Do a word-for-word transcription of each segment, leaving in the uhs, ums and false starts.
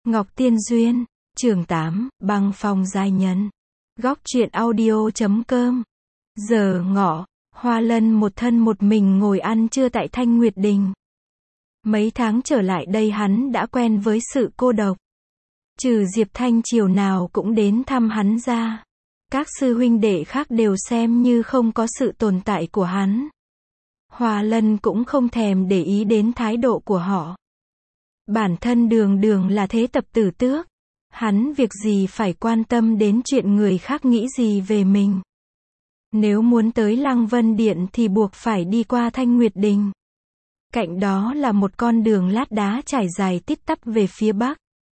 Ngọc Tiên Duyên, chương tám, băng phong giai nhân. Góc truyện audio chấm com. Giờ ngọ, Hoa Lân một thân một mình ngồi ăn trưa tại Thanh Nguyệt Đình. Mấy tháng trở lại đây hắn đã quen với sự cô độc. Trừ Diệp Thanh chiều nào cũng đến thăm hắn ra. Các sư huynh đệ khác đều xem như không có sự tồn tại của hắn. Hoa Lân cũng không thèm để ý đến thái độ của họ. Bản thân đường đường là thế tập tử tước. Hắn việc gì phải quan tâm đến chuyện người khác nghĩ gì về mình. Nếu muốn tới Lăng Vân Điện thì buộc phải đi qua Thanh Nguyệt Đình. Cạnh đó là một con đường lát đá trải dài tít tắp về phía bắc.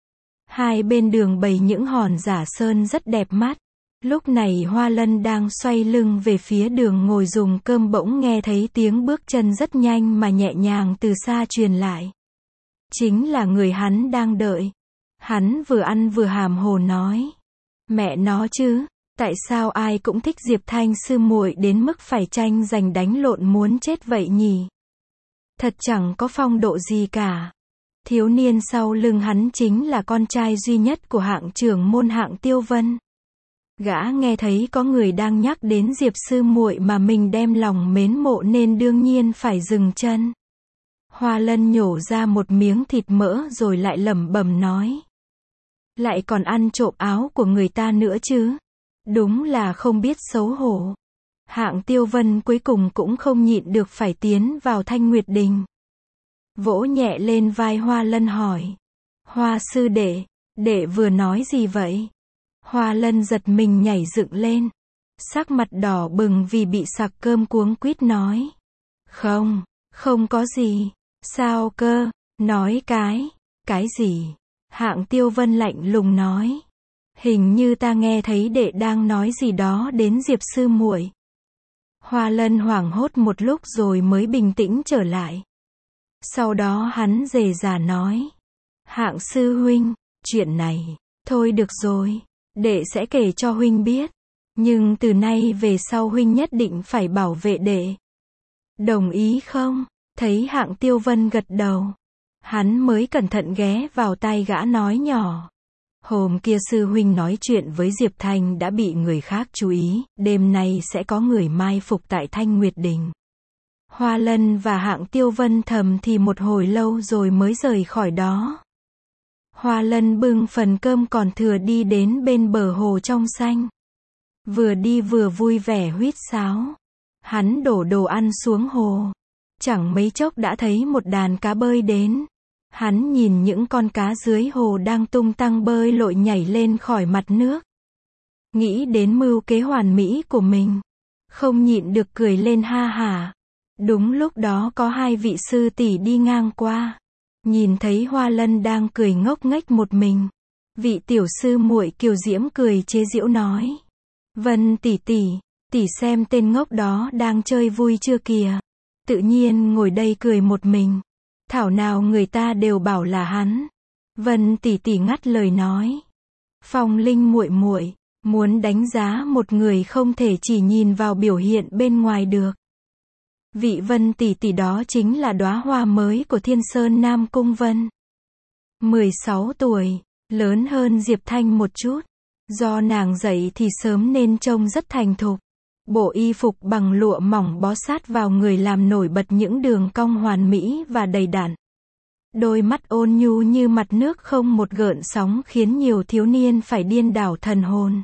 Hai bên đường bày những hòn giả sơn rất đẹp mắt. Lúc này Hoa Lân đang xoay lưng về phía đường ngồi dùng cơm bỗng nghe thấy tiếng bước chân rất nhanh mà nhẹ nhàng từ xa truyền lại. Chính là người hắn đang đợi. Hắn vừa ăn vừa hàm hồ nói. Mẹ nó chứ, tại sao ai cũng thích Diệp Thanh sư muội đến mức phải tranh giành đánh lộn muốn chết vậy nhỉ? Thật chẳng có phong độ gì cả. Thiếu niên sau lưng hắn chính là con trai duy nhất của hạng trưởng môn Hạng Tiêu Vân. Gã nghe thấy có người đang nhắc đến Diệp sư muội mà mình đem lòng mến mộ nên đương nhiên phải dừng chân. Hoa Lân nhổ ra một miếng thịt mỡ rồi lại lẩm bẩm nói. Lại còn ăn trộm áo của người ta nữa chứ. Đúng là không biết xấu hổ. Hạng Tiêu Vân cuối cùng cũng không nhịn được phải tiến vào Thanh Nguyệt Đình. Vỗ nhẹ lên vai Hoa Lân hỏi. Hoa sư đệ, đệ vừa nói gì vậy? Hoa Lân giật mình nhảy dựng lên. Sắc mặt đỏ bừng vì bị sặc cơm cuống quýt nói. Không, không có gì. Sao cơ? Nói cái, cái gì? Hạng Tiêu Vân lạnh lùng nói. Hình như ta nghe thấy đệ đang nói gì đó đến Diệp sư muội. Hoa Lân hoảng hốt một lúc rồi mới bình tĩnh trở lại. Sau đó hắn rề rà nói. Hạng sư huynh, chuyện này, thôi được rồi, đệ sẽ kể cho huynh biết. Nhưng từ nay về sau huynh nhất định phải bảo vệ đệ. Đồng ý không? Thấy Hạng Tiêu Vân gật đầu. Hắn mới cẩn thận ghé vào tai gã nói nhỏ. Hôm kia sư huynh nói chuyện với Diệp Thanh đã bị người khác chú ý, đêm nay sẽ có người mai phục tại Thanh Nguyệt Đình. Hoa Lân và Hạng Tiêu Vân thầm thì một hồi lâu rồi mới rời khỏi đó. Hoa Lân bưng phần cơm còn thừa đi đến bên bờ hồ trong xanh. Vừa đi vừa vui vẻ huýt sáo. Hắn đổ đồ ăn xuống hồ. Chẳng mấy chốc đã thấy một đàn cá bơi đến. Hắn nhìn những con cá dưới hồ đang tung tăng bơi lội nhảy lên khỏi mặt nước. Nghĩ đến mưu kế hoàn mỹ của mình. Không nhịn được cười lên ha hả. Đúng lúc đó có hai vị sư tỷ đi ngang qua. Nhìn thấy Hoa Lân đang cười ngốc nghếch một mình. Vị tiểu sư muội kiều diễm cười chế giễu nói. Vân tỷ tỷ, tỷ xem tên ngốc đó đang chơi vui chưa kìa. Tự nhiên ngồi đây cười một mình. Thảo nào người ta đều bảo là hắn. Vân tỷ tỷ ngắt lời nói. Phong Linh muội muội, muốn đánh giá một người không thể chỉ nhìn vào biểu hiện bên ngoài được. Vị Vân tỷ tỷ đó chính là đóa hoa mới của Thiên Sơn Nam Cung Vân. mười sáu tuổi, lớn hơn Diệp Thanh một chút. Do nàng dậy thì sớm nên trông rất thành thục. Bộ y phục bằng lụa mỏng bó sát vào người làm nổi bật những đường cong hoàn mỹ và đầy đặn. Đôi mắt ôn nhu như mặt nước không một gợn sóng khiến nhiều thiếu niên phải điên đảo thần hồn.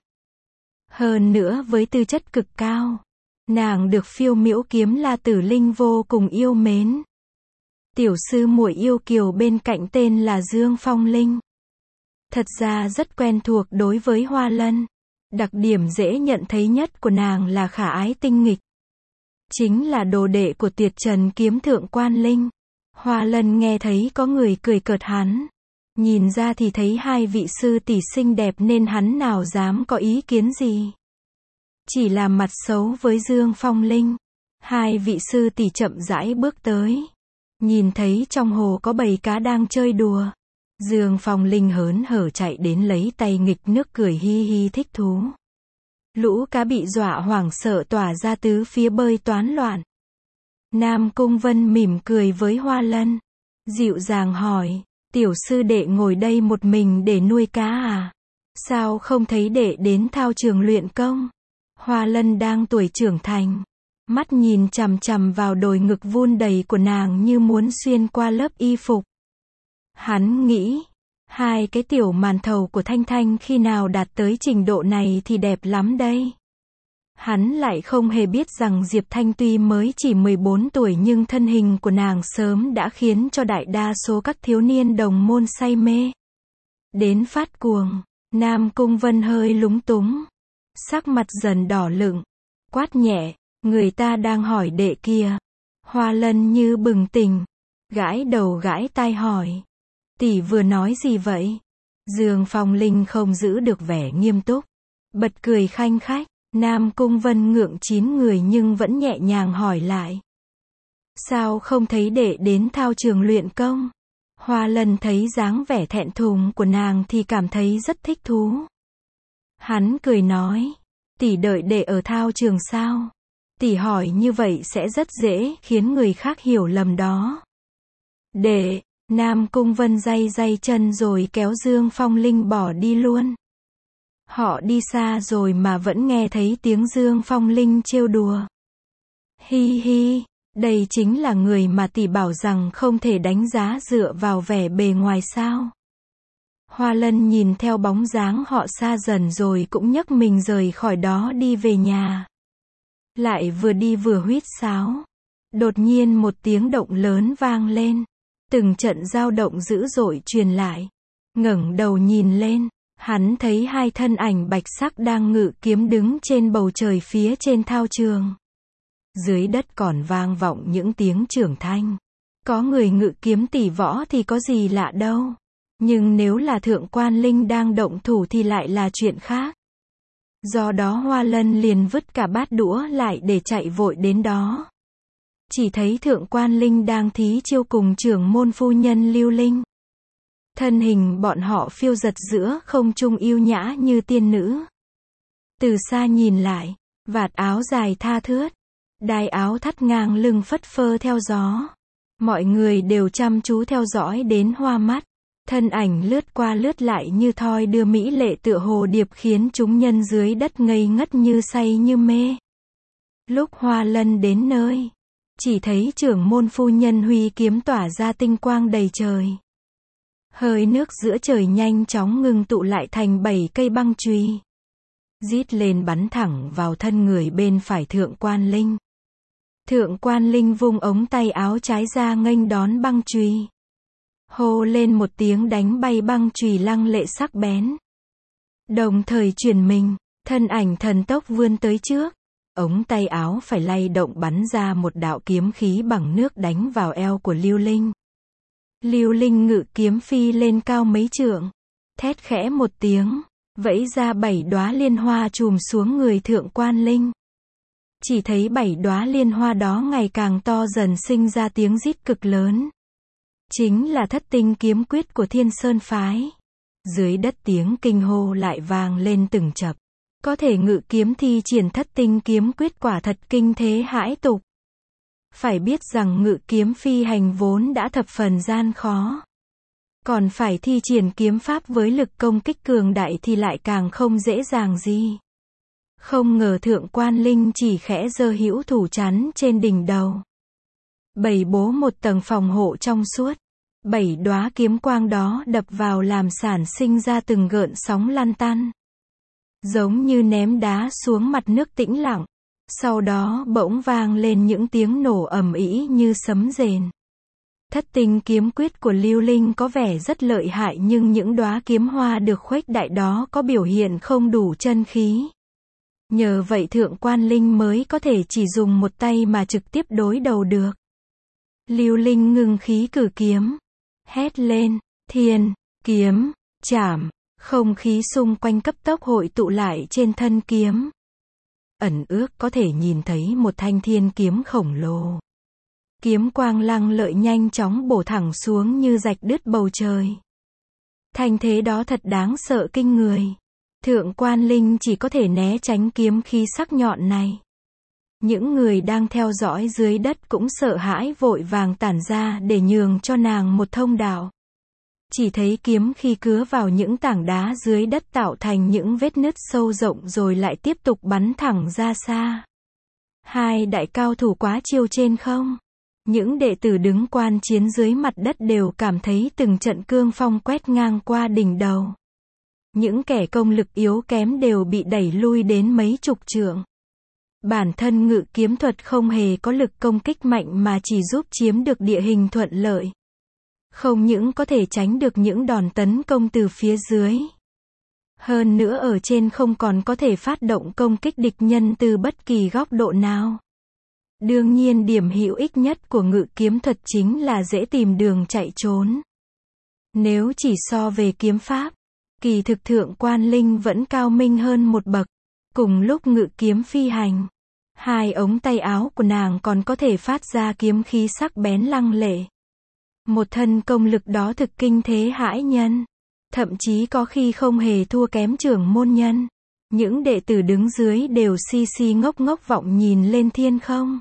Hơn nữa với tư chất cực cao, nàng được phiêu miễu Kiếm La Tử Linh vô cùng yêu mến. Tiểu sư muội yêu kiều bên cạnh tên là Dương Phong Linh. Thật ra rất quen thuộc đối với Hoa Lân. Đặc điểm dễ nhận thấy nhất của nàng là khả ái tinh nghịch. Chính là đồ đệ của Tuyệt Trần Kiếm Thượng Quan Linh. Hoa Lân nghe thấy có người cười cợt hắn. Nhìn ra thì thấy hai vị sư tỷ xinh đẹp nên hắn nào dám có ý kiến gì. Chỉ là mặt xấu với Dương Phong Linh. Hai vị sư tỷ chậm rãi bước tới. Nhìn thấy trong hồ có bầy cá đang chơi đùa. Dương Phong Linh hớn hở chạy đến lấy tay nghịch nước cười hi hi thích thú. Lũ cá bị dọa hoảng sợ tỏa ra tứ phía bơi toán loạn. Nam Cung Vân mỉm cười với Hoa Lân. Dịu dàng hỏi, Tiểu sư đệ ngồi đây một mình để nuôi cá à? Sao không thấy đệ đến thao trường luyện công? Hoa Lân đang tuổi trưởng thành, mắt nhìn chằm chằm vào đồi ngực vun đầy của nàng như muốn xuyên qua lớp y phục. Hắn nghĩ, hai cái tiểu màn thầu của Thanh Thanh khi nào đạt tới trình độ này thì đẹp lắm đây. Hắn lại không hề biết rằng Diệp Thanh tuy mới chỉ mười bốn tuổi nhưng thân hình của nàng sớm đã khiến cho đại đa số các thiếu niên đồng môn say mê. Đến phát cuồng, Nam Cung Vân hơi lúng túng, sắc mặt dần đỏ lựng, quát nhẹ, người ta đang hỏi đệ kia. Hoa Lân như bừng tỉnh, gãi đầu gãi tai hỏi, tỷ vừa nói gì vậy? Dương Phong Linh không giữ được vẻ nghiêm túc, bật cười khanh khách. Nam Cung Vân ngượng chín người nhưng vẫn nhẹ nhàng hỏi lại. Sao không thấy đệ đến thao trường luyện công? Hoa Lân thấy dáng vẻ thẹn thùng của nàng thì cảm thấy rất thích thú. Hắn cười nói, tỷ đợi đệ ở thao trường sao? Tỷ hỏi như vậy sẽ rất dễ khiến người khác hiểu lầm đó. Đệ, Nam Cung Vân day day chân rồi kéo Dương Phong Linh bỏ đi luôn. Họ đi xa rồi mà vẫn nghe thấy tiếng Dương Phong Linh trêu đùa. Hi hi, đây chính là người mà tỷ bảo rằng không thể đánh giá dựa vào vẻ bề ngoài sao. Hoa Lân nhìn theo bóng dáng họ xa dần rồi cũng nhấc mình rời khỏi đó đi về nhà. Lại vừa đi vừa huýt sáo. Đột nhiên một tiếng động lớn vang lên. Từng trận dao động dữ dội truyền lại. Ngẩng đầu nhìn lên. Hắn thấy hai thân ảnh bạch sắc đang ngự kiếm đứng trên bầu trời phía trên thao trường. Dưới đất còn vang vọng những tiếng trưởng thanh. Có người ngự kiếm tỷ võ thì có gì lạ đâu. Nhưng nếu là Thượng Quan Linh đang động thủ thì lại là chuyện khác. Do đó Hoa Lân liền vứt cả bát đũa lại để chạy vội đến đó. Chỉ thấy Thượng Quan Linh đang thí chiêu cùng trưởng môn phu nhân Lưu Linh. Thân hình bọn họ phiêu giật giữa không trung yêu nhã như tiên nữ. Từ xa nhìn lại, vạt áo dài tha thướt, đai áo thắt ngang lưng phất phơ theo gió. Mọi người đều chăm chú theo dõi đến hoa mắt. Thân ảnh lướt qua lướt lại như thoi đưa mỹ lệ tựa hồ điệp khiến chúng nhân dưới đất ngây ngất như say như mê. Lúc Hoa Lân đến nơi, chỉ thấy trưởng môn phu nhân huy kiếm tỏa ra tinh quang đầy trời. Hơi nước giữa trời nhanh chóng ngưng tụ lại thành bảy cây băng chùy. Rít lên bắn thẳng vào thân người bên phải Thượng Quan Linh. Thượng Quan Linh vung ống tay áo trái ra nghênh đón băng chùy. Hô lên một tiếng đánh bay băng chùy lăng lệ sắc bén. Đồng thời chuyển mình, thân ảnh thần tốc vươn tới trước. Ống tay áo phải lay động bắn ra một đạo kiếm khí bằng nước đánh vào eo của Lưu Linh. Lưu Linh ngự kiếm phi lên cao mấy trượng, thét khẽ một tiếng, vẫy ra bảy đóa liên hoa chùm xuống người Thượng Quan Linh. Chỉ thấy bảy đóa liên hoa đó ngày càng to dần sinh ra tiếng rít cực lớn. Chính là thất tinh kiếm quyết của Thiên Sơn Phái. Dưới đất tiếng kinh hô lại vang lên từng chập. Có thể ngự kiếm thi triển thất tinh kiếm quyết quả thật kinh thế hãi tục. Phải biết rằng ngự kiếm phi hành vốn đã thập phần gian khó. Còn phải thi triển kiếm pháp với lực công kích cường đại thì lại càng không dễ dàng gì. Không ngờ Thượng Quan Linh chỉ khẽ giơ hữu thủ chắn trên đỉnh đầu. Bày bố một tầng phòng hộ trong suốt. Bảy đóa kiếm quang đó đập vào làm sản sinh ra từng gợn sóng lăn tăn. Giống như ném đá xuống mặt nước tĩnh lặng. Sau đó bỗng vang lên những tiếng nổ ầm ĩ như sấm rền. Thất tinh kiếm quyết của Lưu Linh có vẻ rất lợi hại nhưng những đóa kiếm hoa được khuếch đại đó có biểu hiện không đủ chân khí. Nhờ vậy Thượng Quan Linh mới có thể chỉ dùng một tay mà trực tiếp đối đầu được. Lưu Linh ngưng khí cử kiếm. Hét lên, thiên, kiếm, chảm, không khí xung quanh cấp tốc hội tụ lại trên thân kiếm. Ẩn ước có thể nhìn thấy một thanh thiên kiếm khổng lồ. Kiếm quang lăng lợi nhanh chóng bổ thẳng xuống như rạch đứt bầu trời. Thanh thế đó thật đáng sợ kinh người. Thượng Quan Linh chỉ có thể né tránh kiếm khí sắc nhọn này. Những người đang theo dõi dưới đất cũng sợ hãi vội vàng tản ra để nhường cho nàng một thông đạo. chỉ thấy kiếm khi cứa vào những tảng đá dưới đất tạo thành những vết nứt sâu rộng rồi lại tiếp tục bắn thẳng ra xa. Hai đại cao thủ quá chiêu trên không? Những đệ tử đứng quan chiến dưới mặt đất đều cảm thấy từng trận cương phong quét ngang qua đỉnh đầu. Những kẻ công lực yếu kém đều bị đẩy lui đến mấy chục trượng. Bản thân ngự kiếm thuật không hề có lực công kích mạnh mà chỉ giúp chiếm được địa hình thuận lợi. Không những có thể tránh được những đòn tấn công từ phía dưới. Hơn nữa ở trên không còn có thể phát động công kích địch nhân từ bất kỳ góc độ nào. Đương nhiên điểm hữu ích nhất của ngự kiếm thuật chính là dễ tìm đường chạy trốn. Nếu chỉ so về kiếm pháp, kỳ thực Thượng Quan Linh vẫn cao minh hơn một bậc. Cùng lúc ngự kiếm phi hành, hai ống tay áo của nàng còn có thể phát ra kiếm khí sắc bén lăng lệ. Một thân công lực đó thực kinh thế hãi nhân. Thậm chí có khi không hề thua kém trưởng môn nhân. Những đệ tử đứng dưới đều si si ngốc ngốc vọng nhìn lên thiên không.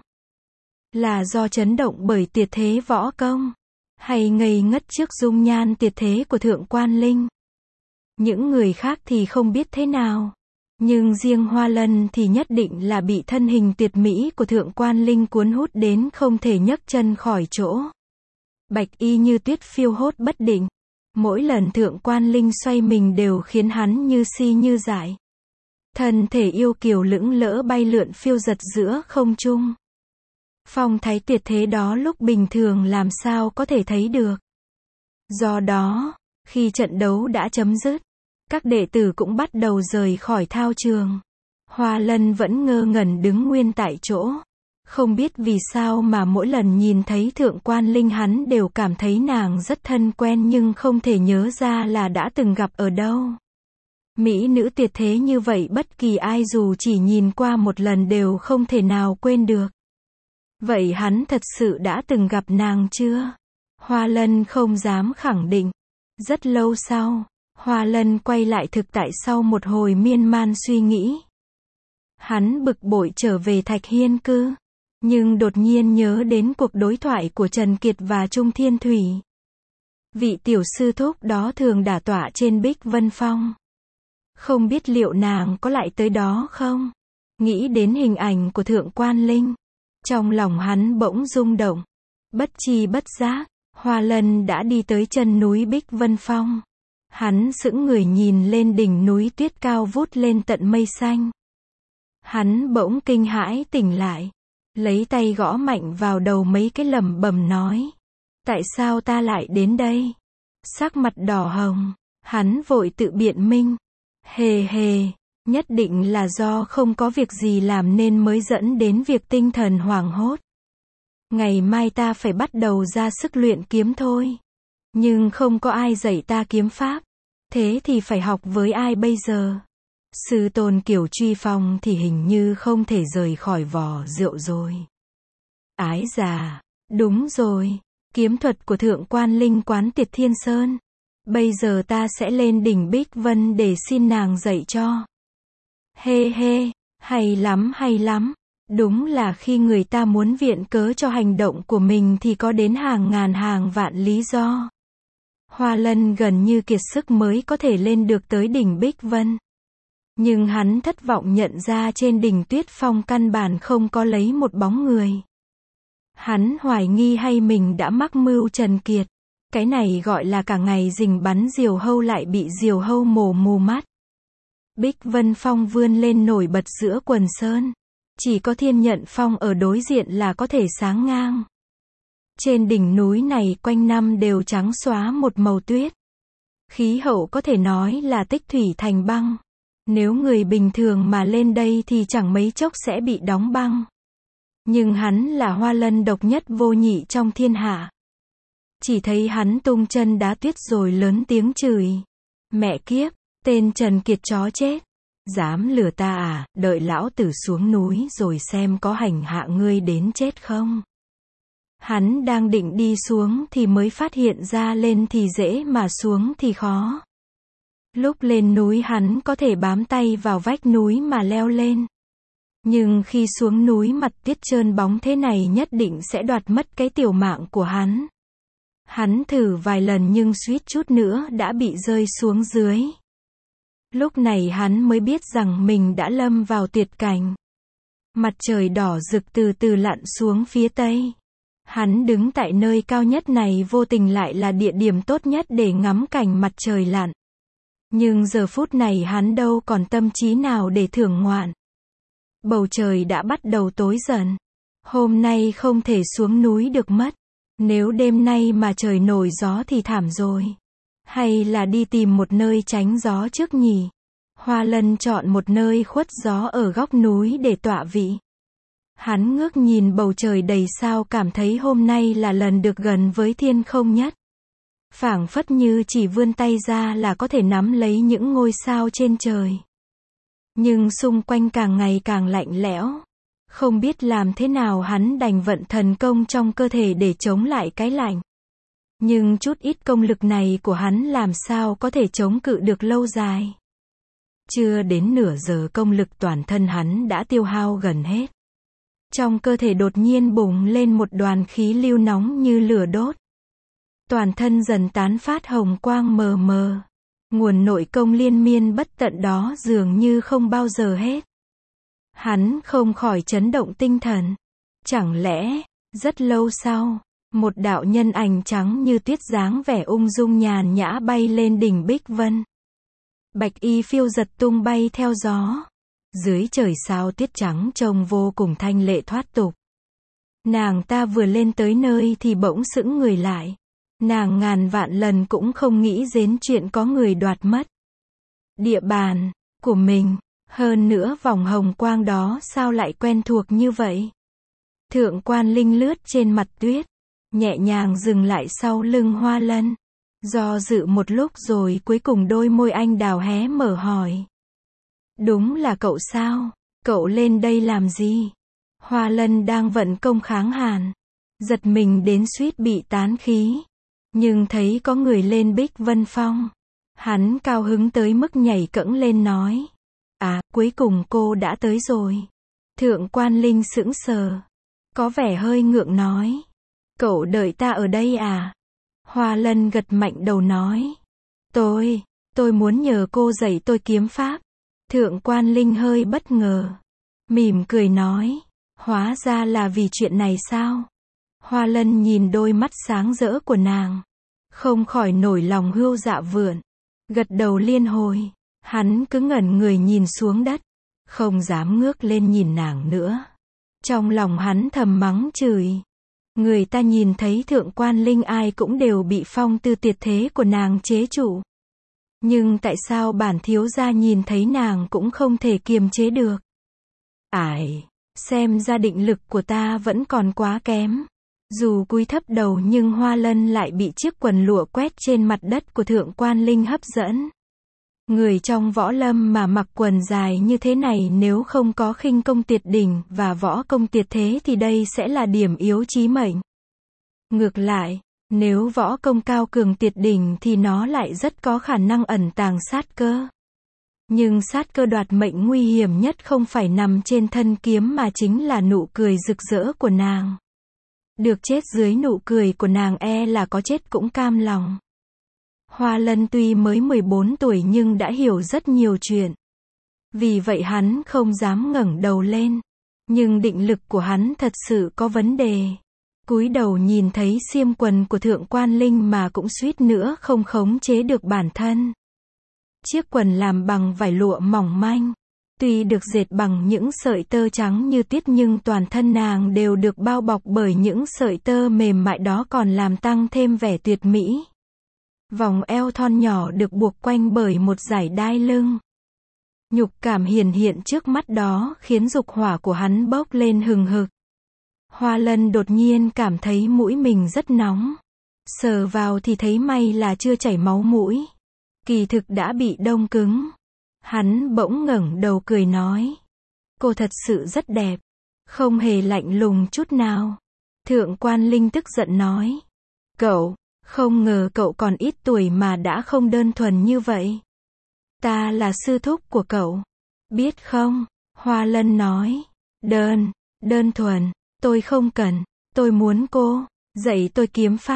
Là do chấn động bởi tuyệt thế võ công, hay ngây ngất trước dung nhan tuyệt thế của Thượng Quan Linh. Những người khác thì không biết thế nào. Nhưng riêng Hoa Lân thì nhất định là bị thân hình tuyệt mỹ của Thượng Quan Linh cuốn hút đến không thể nhấc chân khỏi chỗ. Bạch y như tuyết phiêu hốt bất định. Mỗi lần Thượng Quan Linh xoay mình đều khiến hắn như si như dại. Thân thể yêu kiều lững lỡ bay lượn phiêu dật giữa không trung. Phong thái tuyệt thế đó lúc bình thường làm sao có thể thấy được. Do đó, khi trận đấu đã chấm dứt, các đệ tử cũng bắt đầu rời khỏi thao trường. Hoa Lân vẫn ngơ ngẩn đứng nguyên tại chỗ. Không biết vì sao mà mỗi lần nhìn thấy Thượng Quan Linh hắn đều cảm thấy nàng rất thân quen nhưng không thể nhớ ra là đã từng gặp ở đâu. Mỹ nữ tuyệt thế như vậy bất kỳ ai dù chỉ nhìn qua một lần đều không thể nào quên được. Vậy hắn thật sự đã từng gặp nàng chưa? Hoa Lân không dám khẳng định. Rất lâu sau, Hoa Lân quay lại thực tại sau một hồi miên man suy nghĩ. Hắn bực bội trở về Thạch Hiên Cư. Nhưng đột nhiên nhớ đến cuộc đối thoại của Trần Kiệt và Trung Thiên Thủy. Vị tiểu sư thúc đó thường đả tọa trên Bích Vân Phong. Không biết liệu nàng có lại tới đó không? Nghĩ đến hình ảnh của Thượng Quan Linh. Trong lòng hắn bỗng rung động. Bất chi bất giác, Hoa Lân đã đi tới chân núi Bích Vân Phong. Hắn sững người nhìn lên đỉnh núi tuyết cao vút lên tận mây xanh. Hắn bỗng kinh hãi tỉnh lại. Lấy tay gõ mạnh vào đầu mấy cái lẩm bẩm nói. Tại sao ta lại đến đây? Sắc mặt đỏ hồng, hắn vội tự biện minh. Hề hề, nhất định là do không có việc gì làm nên mới dẫn đến việc tinh thần hoảng hốt. Ngày mai ta phải bắt đầu ra sức luyện kiếm thôi. Nhưng không có ai dạy ta kiếm pháp. Thế thì phải học với ai bây giờ? Sư tôn Kiều Truy Phong thì hình như không thể rời khỏi vò rượu rồi. Ái già, đúng rồi, kiếm thuật của Thượng Quan Linh quán Tiệt Thiên Sơn. Bây giờ ta sẽ lên đỉnh Bích Vân để xin nàng dạy cho. Hê hê, hay lắm hay lắm. Đúng là khi người ta muốn viện cớ cho hành động của mình thì có đến hàng ngàn hàng vạn lý do. Hoa Lân gần như kiệt sức mới có thể lên được tới đỉnh Bích Vân. Nhưng hắn thất vọng nhận ra trên đỉnh Tuyết Phong căn bản không có lấy một bóng người. Hắn hoài nghi hay mình đã mắc mưu Trần Kiệt. Cái này gọi là cả ngày rình bắn diều hâu lại bị diều hâu mổ mù mắt. Bích Vân Phong vươn lên nổi bật giữa quần sơn. Chỉ có Thiên Nhận Phong ở đối diện là có thể sáng ngang. Trên đỉnh núi này quanh năm đều trắng xóa một màu tuyết. Khí hậu có thể nói là tích thủy thành băng. Nếu người bình thường mà lên đây thì chẳng mấy chốc sẽ bị đóng băng. Nhưng hắn là Hoa Lân độc nhất vô nhị trong thiên hạ. Chỉ thấy hắn tung chân đá tuyết rồi lớn tiếng chửi. Mẹ kiếp, tên Trần Kiệt chó chết. Dám lừa ta à, đợi lão tử xuống núi rồi xem có hành hạ ngươi đến chết không. Hắn đang định đi xuống thì mới phát hiện ra lên thì dễ mà xuống thì khó. Lúc lên núi hắn có thể bám tay vào vách núi mà leo lên. Nhưng khi xuống núi mặt tuyết trơn bóng thế này nhất định sẽ đoạt mất cái tiểu mạng của hắn. Hắn thử vài lần nhưng suýt chút nữa đã bị rơi xuống dưới. Lúc này hắn mới biết rằng mình đã lâm vào tuyệt cảnh. Mặt trời đỏ rực từ từ lặn xuống phía tây. Hắn đứng tại nơi cao nhất này vô tình lại là địa điểm tốt nhất để ngắm cảnh mặt trời lặn. Nhưng giờ phút này hắn đâu còn tâm trí nào để thưởng ngoạn. Bầu trời đã bắt đầu tối dần. Hôm nay không thể xuống núi được mất. Nếu đêm nay mà trời nổi gió thì thảm rồi. Hay là đi tìm một nơi tránh gió trước nhỉ? Hoa Lân chọn một nơi khuất gió ở góc núi để tọa vị. Hắn ngước nhìn bầu trời đầy sao cảm thấy hôm nay là lần được gần với thiên không nhất. Phảng phất như chỉ vươn tay ra là có thể nắm lấy những ngôi sao trên trời. Nhưng xung quanh càng ngày càng lạnh lẽo. Không biết làm thế nào hắn đành vận thần công trong cơ thể để chống lại cái lạnh. Nhưng chút ít công lực này của hắn làm sao có thể chống cự được lâu dài. Chưa đến nửa giờ công lực toàn thân hắn đã tiêu hao gần hết. Trong cơ thể đột nhiên bùng lên một đoàn khí lưu nóng như lửa đốt. Toàn thân dần tán phát hồng quang mờ mờ. Nguồn nội công liên miên bất tận đó dường như không bao giờ hết. Hắn không khỏi chấn động tinh thần. Chẳng lẽ, rất lâu sau, một đạo nhân ảnh trắng như tuyết dáng vẻ ung dung nhàn nhã bay lên đỉnh Bích Vân. Bạch y phiêu giật tung bay theo gió. Dưới trời sao tuyết trắng trông vô cùng thanh lệ thoát tục. Nàng ta vừa lên tới nơi thì bỗng sững người lại. Nàng ngàn vạn lần cũng không nghĩ đến chuyện có người đoạt mất địa bàn của mình. Hơn nữa vòng hồng quang đó sao lại quen thuộc như vậy? Thượng Quan Linh lướt trên mặt tuyết, nhẹ nhàng dừng lại sau lưng Hoa Lân. Do dự một lúc rồi cuối cùng đôi môi anh đào hé mở hỏi. Đúng là cậu sao? Cậu lên đây làm gì? Hoa Lân đang vận công kháng hàn. Giật mình đến suýt bị tán khí. Nhưng thấy có người lên Bích Vân Phong. Hắn cao hứng tới mức nhảy cẫng lên nói. À, cuối cùng cô đã tới rồi. Thượng Quan Linh sững sờ. Có vẻ hơi ngượng nói. Cậu đợi ta ở đây à? Hoa Lân gật mạnh đầu nói. Tôi, tôi muốn nhờ cô dạy tôi kiếm pháp. Thượng Quan Linh hơi bất ngờ. Mỉm cười nói. Hóa ra là vì chuyện này sao? Hoa Lân nhìn đôi mắt sáng rỡ của nàng. Không khỏi nổi lòng hươu dạ vượn. Gật đầu liên hồi. Hắn cứ ngẩn người nhìn xuống đất. Không dám ngước lên nhìn nàng nữa. Trong lòng hắn thầm mắng chửi. Người ta nhìn thấy Thượng Quan Linh ai cũng đều bị phong tư tuyệt thế của nàng chế trụ. Nhưng tại sao bản thiếu gia nhìn thấy nàng cũng không thể kiềm chế được? Ải, xem ra định lực của ta vẫn còn quá kém. Dù cúi thấp đầu nhưng Hoa Lân lại bị chiếc quần lụa quét trên mặt đất của Thượng Quan Linh hấp dẫn. Người trong võ lâm mà mặc quần dài như thế này nếu không có khinh công tuyệt đỉnh và võ công tuyệt thế thì đây sẽ là điểm yếu chí mệnh. Ngược lại, nếu võ công cao cường tuyệt đỉnh thì nó lại rất có khả năng ẩn tàng sát cơ. Nhưng sát cơ đoạt mệnh nguy hiểm nhất không phải nằm trên thân kiếm mà chính là nụ cười rực rỡ của nàng. Được chết dưới nụ cười của nàng e là có chết cũng cam lòng. Hoa Lân tuy mới mười bốn tuổi nhưng đã hiểu rất nhiều chuyện. Vì vậy hắn không dám ngẩng đầu lên. Nhưng định lực của hắn thật sự có vấn đề. Cúi đầu nhìn thấy xiêm quần của Thượng Quan Linh mà cũng suýt nữa không khống chế được bản thân. Chiếc quần làm bằng vải lụa mỏng manh. Tuy được dệt bằng những sợi tơ trắng như tuyết nhưng toàn thân nàng đều được bao bọc bởi những sợi tơ mềm mại đó còn làm tăng thêm vẻ tuyệt mỹ. Vòng eo thon nhỏ được buộc quanh bởi một dải đai lưng. Nhục cảm hiển hiện trước mắt đó khiến dục hỏa của hắn bốc lên hừng hực. Hoa Lân đột nhiên cảm thấy mũi mình rất nóng. Sờ vào thì thấy may là chưa chảy máu mũi. Kỳ thực đã bị đông cứng. Hắn bỗng ngẩng đầu cười nói. Cô thật sự rất đẹp. Không hề lạnh lùng chút nào. Thượng Quan Linh tức giận nói. Cậu, không ngờ cậu còn ít tuổi mà đã không đơn thuần như vậy. Ta là sư thúc của cậu. Biết không? Hoa Lân nói. Đơn, đơn thuần, tôi không cần. Tôi muốn cô dạy tôi kiếm pháp.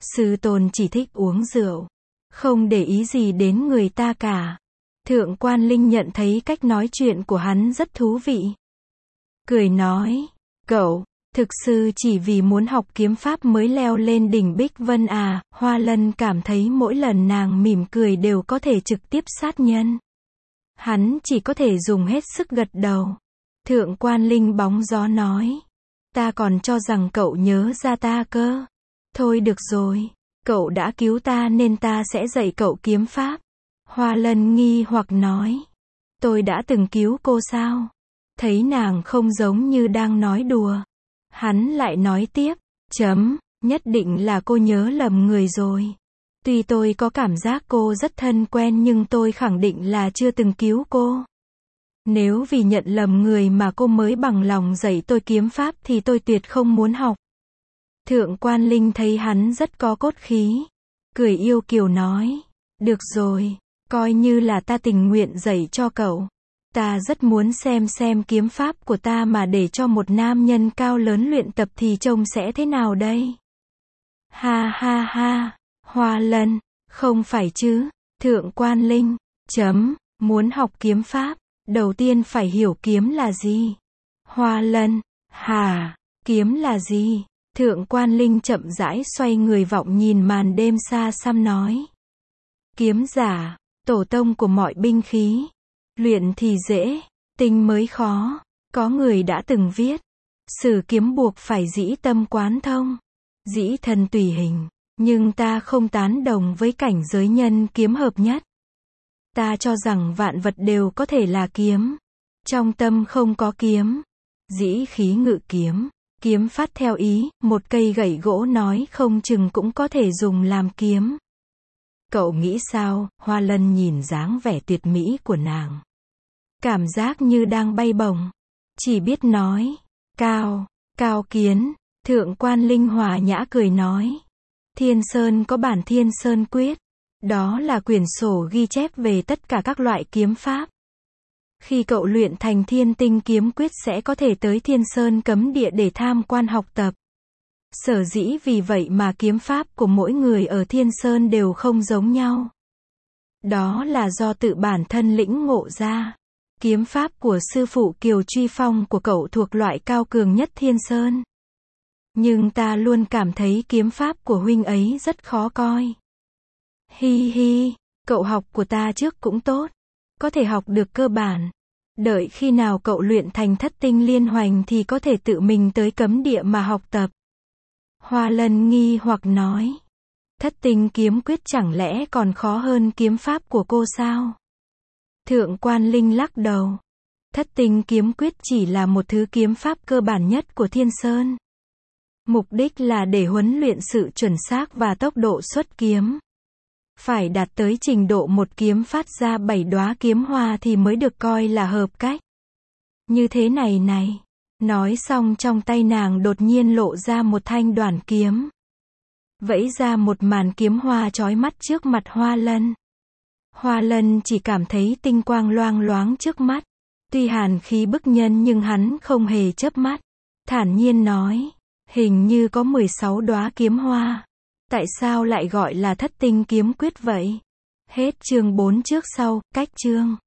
Sư tôn chỉ thích uống rượu, không để ý gì đến người ta cả. Thượng Quan Linh nhận thấy cách nói chuyện của hắn rất thú vị. Cười nói, cậu, thực sự chỉ vì muốn học kiếm pháp mới leo lên đỉnh Bích Vân à? Hoa Lân cảm thấy mỗi lần nàng mỉm cười đều có thể trực tiếp sát nhân. Hắn chỉ có thể dùng hết sức gật đầu. Thượng Quan Linh bóng gió nói, ta còn cho rằng cậu nhớ ra ta cơ. Thôi được rồi, cậu đã cứu ta nên ta sẽ dạy cậu kiếm pháp. Hoa Lân nghi hoặc nói, tôi đã từng cứu cô sao? Thấy nàng không giống như đang nói đùa. Hắn lại nói tiếp, chấm, nhất định là cô nhớ lầm người rồi. Tuy tôi có cảm giác cô rất thân quen nhưng tôi khẳng định là chưa từng cứu cô. Nếu vì nhận lầm người mà cô mới bằng lòng dạy tôi kiếm pháp thì tôi tuyệt không muốn học. Thượng Quan Linh thấy hắn rất có cốt khí. Cười yêu kiều nói, được rồi, coi như là ta tình nguyện dạy cho cậu. Ta rất muốn xem xem kiếm pháp của ta mà để cho một nam nhân cao lớn luyện tập thì trông sẽ thế nào đây? Ha ha ha, Hoa Lân, không phải chứ, Thượng Quan Linh, chấm, muốn học kiếm pháp, đầu tiên phải hiểu kiếm là gì? Hoa Lân, hà, kiếm là gì? Thượng Quan Linh chậm rãi xoay người vọng nhìn màn đêm xa xăm nói. Kiếm giả, tổ tông của mọi binh khí. Luyện thì dễ, tinh mới khó. Có người đã từng viết, sử kiếm buộc phải dĩ tâm quán thông, dĩ thần tùy hình. Nhưng ta không tán đồng với cảnh giới nhân kiếm hợp nhất. Ta cho rằng vạn vật đều có thể là kiếm. Trong tâm không có kiếm. Dĩ khí ngự kiếm. Kiếm phát theo ý, một cây gậy gỗ nói không chừng cũng có thể dùng làm kiếm. Cậu nghĩ sao? Hoa Lân nhìn dáng vẻ tuyệt mỹ của nàng. Cảm giác như đang bay bổng. Chỉ biết nói, cao, cao kiến. Thượng Quan Linh hòa nhã cười nói. Thiên Sơn có bản Thiên Sơn Quyết. Đó là quyển sổ ghi chép về tất cả các loại kiếm pháp. Khi cậu luyện thành Thiên Tinh Kiếm Quyết sẽ có thể tới Thiên Sơn cấm địa để tham quan học tập. Sở dĩ vì vậy mà kiếm pháp của mỗi người ở Thiên Sơn đều không giống nhau. Đó là do tự bản thân lĩnh ngộ ra. Kiếm pháp của sư phụ Kiều Truy Phong của cậu thuộc loại cao cường nhất Thiên Sơn. Nhưng ta luôn cảm thấy kiếm pháp của huynh ấy rất khó coi. Hi hi, cậu học của ta trước cũng tốt. Có thể học được cơ bản. Đợi khi nào cậu luyện thành thất tinh liên hoành thì có thể tự mình tới cấm địa mà học tập. Hoa Lân nghi hoặc nói. Thất tinh kiếm quyết chẳng lẽ còn khó hơn kiếm pháp của cô sao? Thượng Quan Linh lắc đầu. Thất tinh kiếm quyết chỉ là một thứ kiếm pháp cơ bản nhất của Thiên Sơn. Mục đích là để huấn luyện sự chuẩn xác và tốc độ xuất kiếm. Phải đạt tới trình độ một kiếm phát ra bảy đóa kiếm hoa thì mới được coi là hợp cách. Như thế này này. Nói xong trong tay nàng đột nhiên lộ ra một thanh đoản kiếm. Vẫy ra một màn kiếm hoa chói mắt trước mặt Hoa Lân. Hoa Lân chỉ cảm thấy tinh quang loang loáng trước mắt. Tuy hàn khí bức nhân nhưng hắn không hề chớp mắt. Thản nhiên nói. Hình như có mười sáu đóa kiếm hoa. Tại sao lại gọi là thất tinh kiếm quyết vậy? Hết chương bốn trước sau, cách chương.